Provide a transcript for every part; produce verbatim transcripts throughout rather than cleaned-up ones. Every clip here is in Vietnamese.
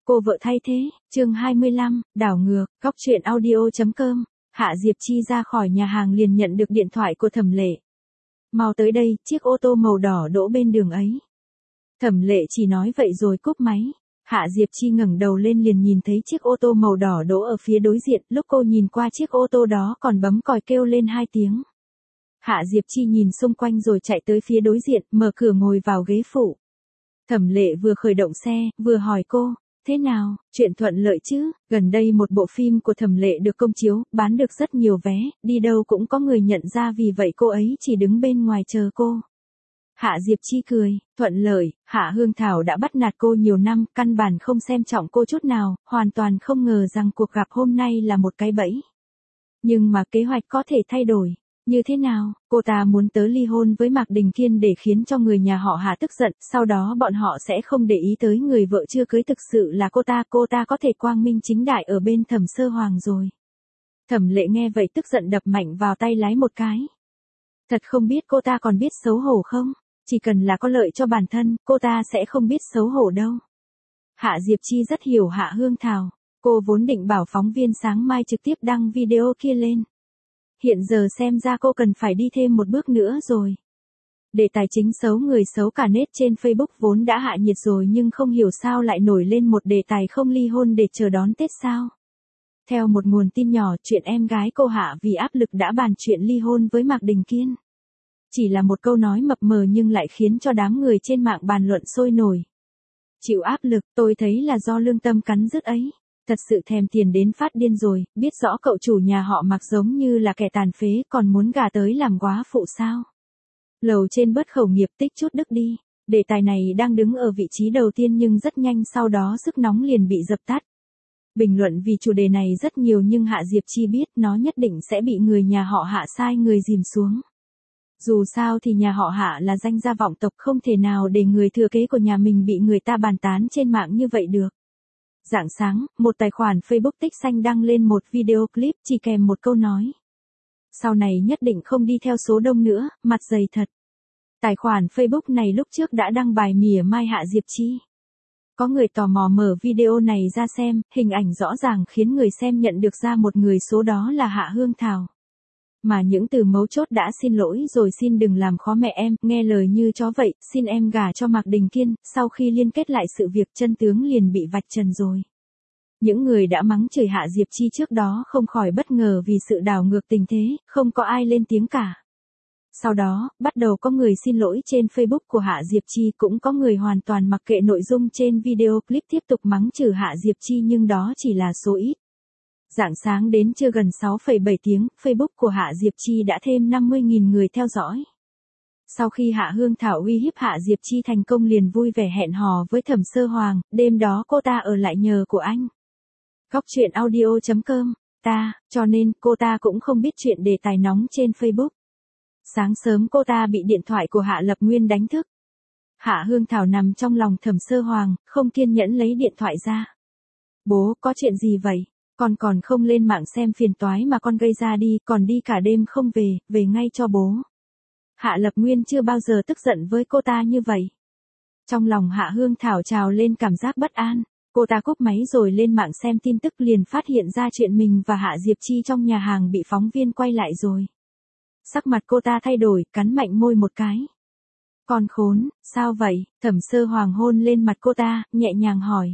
Cô vợ thay thế, chương hai mươi lăm, đảo ngược, góc truyện audio.com. Hạ Diệp Chi ra khỏi nhà hàng liền nhận được điện thoại của Thẩm Lệ. Mau tới đây, chiếc ô tô màu đỏ đỗ bên đường ấy. Thẩm Lệ chỉ nói vậy rồi cúp máy. Hạ Diệp Chi ngẩng đầu lên liền nhìn thấy chiếc ô tô màu đỏ đỗ ở phía đối diện, lúc cô nhìn qua chiếc ô tô đó còn bấm còi kêu lên hai tiếng. Hạ Diệp Chi nhìn xung quanh rồi chạy tới phía đối diện, mở cửa ngồi vào ghế phụ. Thẩm Lệ vừa khởi động xe, vừa hỏi cô, thế nào, chuyện thuận lợi chứ? Gần đây một bộ phim của Thẩm Lệ được công chiếu, bán được rất nhiều vé, đi đâu cũng có người nhận ra, vì vậy cô ấy chỉ đứng bên ngoài chờ cô. Hạ Diệp Chi cười, thuận lợi, Hạ Hương Thảo đã bắt nạt cô nhiều năm, căn bản không xem trọng cô chút nào, hoàn toàn không ngờ rằng cuộc gặp hôm nay là một cái bẫy. Nhưng mà kế hoạch có thể thay đổi. Như thế nào, cô ta muốn tớ ly hôn với Mạc Đình Kiên để khiến cho người nhà họ Hạ tức giận, sau đó bọn họ sẽ không để ý tới người vợ chưa cưới thực sự là cô ta, cô ta có thể quang minh chính đại ở bên Thẩm Sơ Hoàng rồi. Thẩm Lệ nghe vậy tức giận đập mạnh vào tay lái một cái. Thật không biết cô ta còn biết xấu hổ không, chỉ cần là có lợi cho bản thân, cô ta sẽ không biết xấu hổ đâu. Hạ Diệp Chi rất hiểu Hạ Hương Thảo, cô vốn định bảo phóng viên sáng mai trực tiếp đăng video kia lên. Hiện giờ xem ra cô cần phải đi thêm một bước nữa rồi. Đề tài chính xấu người xấu cả nết trên Facebook vốn đã hạ nhiệt rồi, nhưng không hiểu sao lại nổi lên một đề tài không ly hôn để chờ đón Tết sao. Theo một nguồn tin nhỏ, chuyện em gái cô Hạ vì áp lực đã bàn chuyện ly hôn với Mạc Đình Kiên. Chỉ là một câu nói mập mờ nhưng lại khiến cho đám người trên mạng bàn luận sôi nổi. Chịu áp lực, tôi thấy là do lương tâm cắn rứt ấy. Thật sự thèm tiền đến phát điên rồi, biết rõ cậu chủ nhà họ Mạc giống như là kẻ tàn phế, còn muốn gả tới làm góa phụ sao. Lầu trên bớt khẩu nghiệp, tích chút đức đi. Đề tài này đang đứng ở vị trí đầu tiên nhưng rất nhanh sau đó sức nóng liền bị dập tắt. Bình luận vì chủ đề này rất nhiều nhưng Hạ Diệp Chi biết nó nhất định sẽ bị người nhà họ Hạ sai người dìm xuống. Dù sao thì nhà họ Hạ là danh gia vọng tộc, không thể nào để người thừa kế của nhà mình bị người ta bàn tán trên mạng như vậy được. Rạng sáng, một tài khoản Facebook tích xanh đăng lên một video clip chỉ kèm một câu nói. Sau này nhất định không đi theo số đông nữa, mặt dày thật. Tài khoản Facebook này lúc trước đã đăng bài mỉa mai Hạ Diệp Chi. Có người tò mò mở video này ra xem, hình ảnh rõ ràng khiến người xem nhận được ra một người số đó là Hạ Hương Thảo. Mà những từ mấu chốt đã xin lỗi rồi, xin đừng làm khó mẹ em, nghe lời như chó vậy, xin em gả cho Mạc Đình Kiên, sau khi liên kết lại sự việc chân tướng liền bị vạch trần rồi. Những người đã mắng chửi Hạ Diệp Chi trước đó không khỏi bất ngờ vì sự đảo ngược tình thế, không có ai lên tiếng cả. Sau đó, bắt đầu có người xin lỗi trên Facebook của Hạ Diệp Chi, cũng có người hoàn toàn mặc kệ nội dung trên video clip tiếp tục mắng chửi Hạ Diệp Chi, nhưng đó chỉ là số ít. Rạng sáng đến trưa gần sáu phẩy bảy tiếng, Facebook của Hạ Diệp Chi đã thêm năm mươi nghìn người theo dõi. Sau khi Hạ Hương Thảo uy hiếp Hạ Diệp Chi thành công liền vui vẻ hẹn hò với Thẩm Sơ Hoàng, đêm đó cô ta ở lại nhờ của anh. Góc truyện audio.com, ta, cho nên cô ta cũng không biết chuyện đề tài nóng trên Facebook. Sáng sớm cô ta bị điện thoại của Hạ Lập Nguyên đánh thức. Hạ Hương Thảo nằm trong lòng Thẩm Sơ Hoàng, không kiên nhẫn lấy điện thoại ra. Bố, có chuyện gì vậy? Con còn không lên mạng xem phiền toái mà con gây ra đi, còn đi cả đêm không về, về ngay cho bố. Hạ Lập Nguyên chưa bao giờ tức giận với cô ta như vậy. Trong lòng Hạ Hương Thảo trào lên cảm giác bất an, cô ta cúp máy rồi lên mạng xem tin tức, liền phát hiện ra chuyện mình và Hạ Diệp Chi trong nhà hàng bị phóng viên quay lại rồi. Sắc mặt cô ta thay đổi, cắn mạnh môi một cái. Con khốn, sao vậy? Thẩm Sơ Hoàng hôn lên mặt cô ta, nhẹ nhàng hỏi.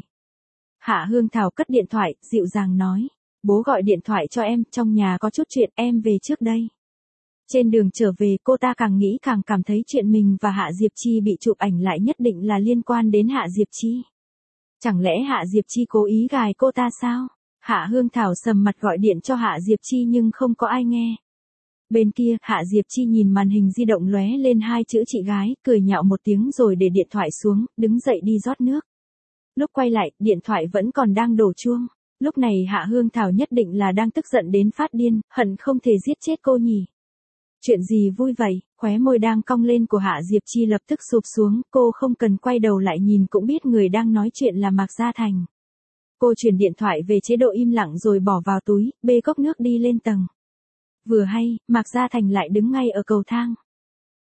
Hạ Hương Thảo cất điện thoại, dịu dàng nói. Bố gọi điện thoại cho em, trong nhà có chút chuyện, em về trước đây. Trên đường trở về, cô ta càng nghĩ càng cảm thấy chuyện mình và Hạ Diệp Chi bị chụp ảnh lại nhất định là liên quan đến Hạ Diệp Chi. Chẳng lẽ Hạ Diệp Chi cố ý gài cô ta sao? Hạ Hương Thảo sầm mặt gọi điện cho Hạ Diệp Chi nhưng không có ai nghe. Bên kia, Hạ Diệp Chi nhìn màn hình di động lóe lên hai chữ chị gái, cười nhạo một tiếng rồi để điện thoại xuống, đứng dậy đi rót nước. Lúc quay lại, điện thoại vẫn còn đang đổ chuông. Lúc này Hạ Hương Thảo nhất định là đang tức giận đến phát điên, hận không thể giết chết cô nhỉ. Chuyện gì vui vậy? Khóe môi đang cong lên của Hạ Diệp Chi lập tức sụp xuống, cô không cần quay đầu lại nhìn cũng biết người đang nói chuyện là Mạc Gia Thành. Cô chuyển điện thoại về chế độ im lặng rồi bỏ vào túi, bê cốc nước đi lên tầng. Vừa hay, Mạc Gia Thành lại đứng ngay ở cầu thang.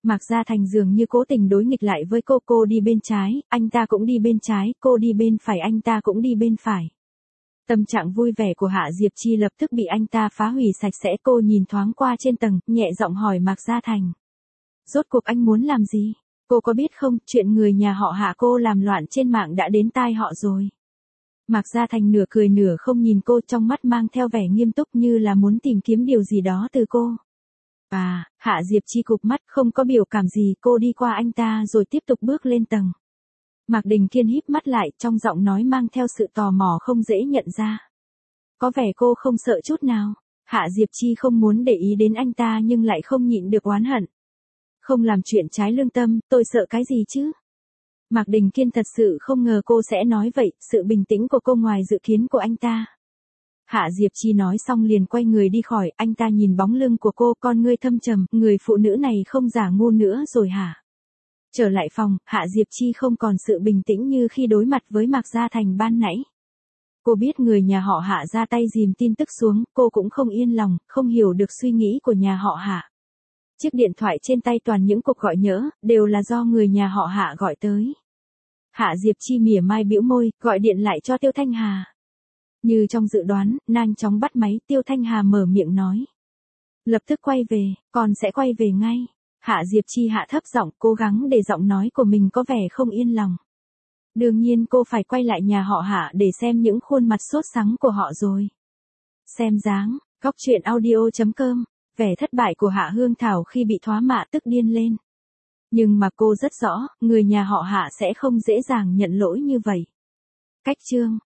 Mạc Gia Thành dường như cố tình đối nghịch lại với cô, cô đi bên trái, anh ta cũng đi bên trái, cô đi bên phải, anh ta cũng đi bên phải. Tâm trạng vui vẻ của Hạ Diệp Chi lập tức bị anh ta phá hủy sạch sẽ. Cô nhìn thoáng qua trên tầng, nhẹ giọng hỏi Mạc Gia Thành. Rốt cuộc anh muốn làm gì? Cô có biết không, chuyện người nhà họ Hạ cô làm loạn trên mạng đã đến tai họ rồi. Mạc Gia Thành nửa cười nửa không nhìn cô, trong mắt mang theo vẻ nghiêm túc như là muốn tìm kiếm điều gì đó từ cô. À, Hạ Diệp Chi cụp mắt không có biểu cảm gì, cô đi qua anh ta rồi tiếp tục bước lên tầng. Mạc Đình Kiên híp mắt lại, trong giọng nói mang theo sự tò mò không dễ nhận ra. Có vẻ cô không sợ chút nào. Hạ Diệp Chi không muốn để ý đến anh ta nhưng lại không nhịn được oán hận. Không làm chuyện trái lương tâm, tôi sợ cái gì chứ? Mạc Đình Kiên thật sự không ngờ cô sẽ nói vậy, sự bình tĩnh của cô ngoài dự kiến của anh ta. Hạ Diệp Chi nói xong liền quay người đi khỏi, anh ta nhìn bóng lưng của cô, con ngươi thâm trầm, người phụ nữ này không giả ngu nữa rồi hả? Trở lại phòng, Hạ Diệp Chi không còn sự bình tĩnh như khi đối mặt với Mạc Gia Thành ban nãy. Cô biết người nhà họ Hạ ra tay dìm tin tức xuống, cô cũng không yên lòng, không hiểu được suy nghĩ của nhà họ Hạ. Chiếc điện thoại trên tay toàn những cuộc gọi nhỡ, đều là do người nhà họ Hạ gọi tới. Hạ Diệp Chi mỉa mai bĩu môi, gọi điện lại cho Tiêu Thanh Hà. Như trong dự đoán, nhanh chóng bắt máy, Tiêu Thanh Hà mở miệng nói. Lập tức quay về, con sẽ quay về ngay. Hạ Diệp Chi hạ thấp giọng, cố gắng để giọng nói của mình có vẻ không yên lòng. Đương nhiên cô phải quay lại nhà họ Hạ để xem những khuôn mặt sốt sắng của họ rồi. Xem dáng, góc truyện audio chấm com, vẻ thất bại của Hạ Hương Thảo khi bị thoá mạ tức điên lên. Nhưng mà cô rất rõ, người nhà họ Hạ sẽ không dễ dàng nhận lỗi như vậy. Cách chương